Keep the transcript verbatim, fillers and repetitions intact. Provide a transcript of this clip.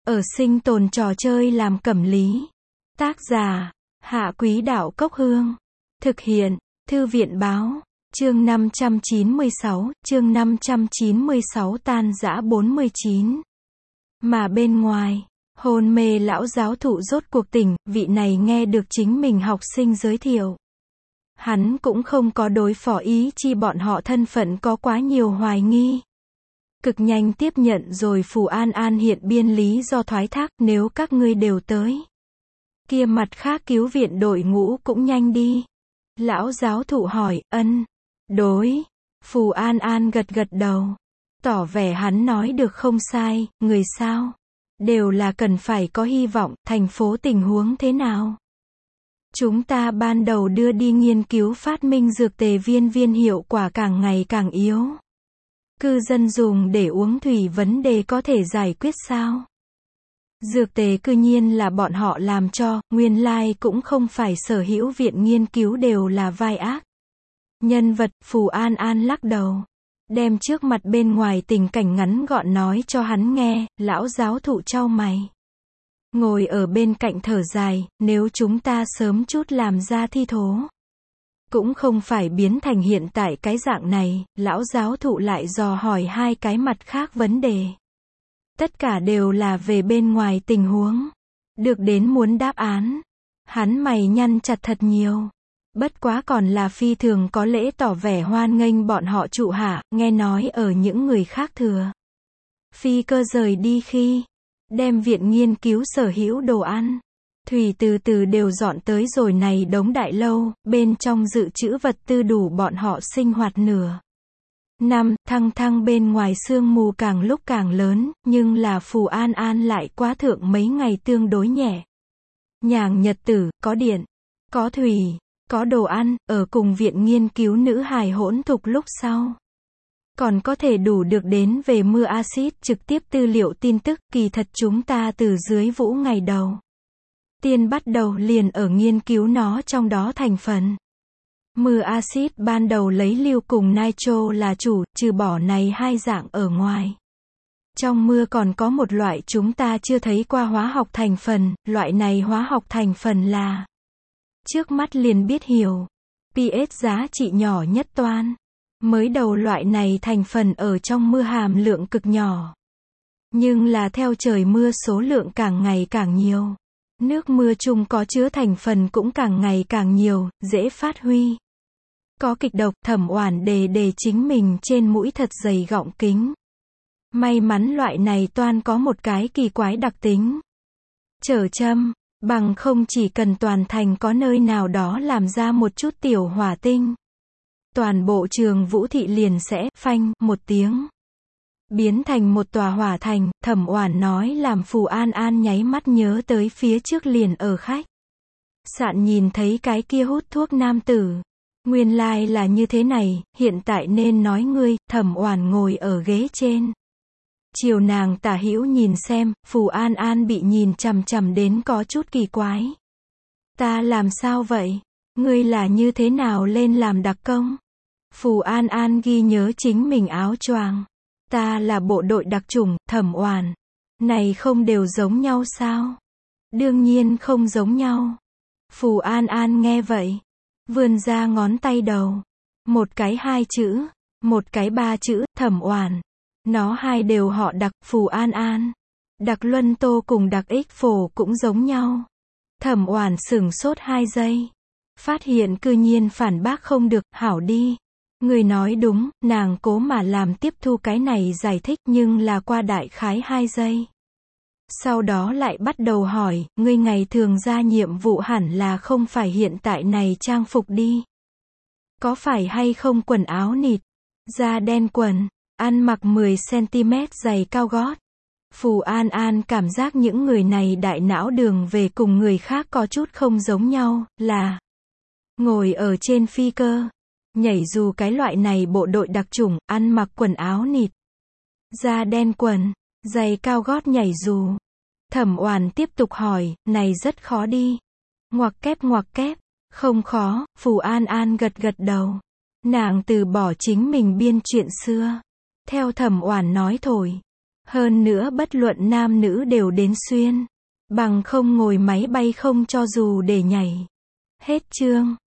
Ở sinh tồn trò chơi làm cẩm lý. Tác giả, Hạ Quý Đạo Cốc Hương. Thực hiện, Thư viện Báo. Chương năm trăm chín mươi sáu, chương năm trăm chín mươi sáu tan rã bốn mươi chín. Mà bên ngoài, hôn mê lão giáo thụ rốt cuộc tỉnh, vị này nghe được chính mình học sinh giới thiệu. Hắn cũng không có đối phó ý chi bọn họ thân phận có quá nhiều hoài nghi. Cực nhanh tiếp nhận rồi Phù An An hiện biên lý do thoái thác, nếu các ngươi đều tới. Kia mặt khác cứu viện đội ngũ cũng nhanh đi. Lão giáo thụ hỏi, ân, đối. Phù An An gật gật đầu. Tỏ vẻ hắn nói được không sai, người sao? Đều là cần phải có hy vọng, thành phố tình huống thế nào? Chúng ta ban đầu đưa đi nghiên cứu phát minh dược tề viên viên hiệu quả càng ngày càng yếu. Cư dân dùng để uống thủy vấn đề có thể giải quyết sao? Dược tề cư nhiên là bọn họ làm cho, nguyên lai cũng không phải sở hữu viện nghiên cứu đều là vai ác. Nhân vật, Phù An An lắc đầu. Đem trước mặt bên ngoài tình cảnh ngắn gọn nói cho hắn nghe, lão giáo thụ chau mày. Ngồi ở bên cạnh thở dài, nếu chúng ta sớm chút làm ra thi thố. Cũng không phải biến thành hiện tại cái dạng này, lão giáo thụ lại dò hỏi hai cái mặt khác vấn đề. Tất cả đều là về bên ngoài tình huống. Được đến muốn đáp án. Hắn mày nhăn chặt thật nhiều. Bất quá còn là phi thường có lễ tỏ vẻ hoan nghênh bọn họ trụ hạ, nghe nói ở những người khác thừa. Phi cơ rời đi khi, đem viện nghiên cứu sở hữu đồ ăn. Thủy từ từ đều dọn tới rồi này đống đại lâu, bên trong dự trữ vật tư đủ bọn họ sinh hoạt nửa. Năm, thăng thăng bên ngoài sương mù càng lúc càng lớn, nhưng là Phù An An lại quá thượng mấy ngày tương đối nhẹ. Nhàng nhật tử, có điện, có thủy, có đồ ăn, ở cùng viện nghiên cứu nữ hài hỗn thục lúc sau. Còn có thể đủ được đến về mưa axit trực tiếp tư liệu tin tức, kỳ thật chúng ta từ dưới vũ ngày đầu. Tiên bắt đầu liền ở nghiên cứu nó trong đó thành phần. Mưa axit ban đầu lấy lưu cùng nitro là chủ, trừ bỏ này hai dạng ở ngoài. Trong mưa còn có một loại chúng ta chưa thấy qua hóa học thành phần, loại này hóa học thành phần là trước mắt liền biết hiểu. pH giá trị nhỏ nhất toan. Mới đầu loại này thành phần ở trong mưa hàm lượng cực nhỏ. Nhưng là theo trời mưa số lượng càng ngày càng nhiều. Nước mưa chung có chứa thành phần cũng càng ngày càng nhiều, dễ phát huy. Có kịch độc, Thẩm Oản đề đề chính mình trên mũi thật dày gọng kính. May mắn loại này toan có một cái kỳ quái đặc tính. Trở châm, bằng không chỉ cần toàn thành có nơi nào đó làm ra một chút tiểu hỏa tinh. Toàn bộ trường Vũ Thị liền sẽ, phanh, một tiếng. Biến thành một tòa hỏa thành, Thẩm Oản nói làm Phù An An nháy mắt nhớ tới phía trước liền ở khách sạn nhìn thấy cái kia hút thuốc nam tử. Nguyên lai là như thế này, hiện tại nên nói ngươi, Thẩm Oản ngồi ở ghế trên. Chiều nàng tả hữu nhìn xem, Phù An An bị nhìn chằm chằm đến có chút kỳ quái. Ta làm sao vậy? Ngươi là như thế nào lên làm đặc công? Phù An An ghi nhớ chính mình áo choàng. Ta là bộ đội đặc chủng, Thẩm Oản. Này không đều giống nhau sao? Đương nhiên không giống nhau. Phù An An nghe vậy. Vươn ra ngón tay đầu. Một cái hai chữ. Một cái ba chữ, Thẩm Oản. Nó hai đều họ Đặc, Phù An An. Đặc Luân Tô cùng Đặc Ích Phổ cũng giống nhau. Thẩm Oản sửng sốt hai giây. Phát hiện cư nhiên phản bác không được, hảo đi. Người nói đúng, nàng cố mà làm tiếp thu cái này giải thích nhưng là qua đại khái hai giây. Sau đó lại bắt đầu hỏi, ngươi ngày thường ra nhiệm vụ hẳn là không phải hiện tại này trang phục đi. Có phải hay không quần áo nịt, da đen quần, ăn mặc mười xăng-ti-mét giày cao gót. Phù An An cảm giác những người này đại não đường về cùng người khác có chút không giống nhau, là ngồi ở trên phi cơ. Nhảy dù cái loại này bộ đội đặc chủng, ăn mặc quần áo nịt, da đen quần, giày cao gót nhảy dù. Thẩm Oản tiếp tục hỏi, này rất khó đi. Ngoặc kép ngoặc kép, không khó, Phù An An gật gật đầu. Nàng từ bỏ chính mình biên chuyện xưa. Theo Thẩm Oản nói thổi. Hơn nữa bất luận nam nữ đều đến xuyên. Bằng không ngồi máy bay không cho dù để nhảy. Hết chương.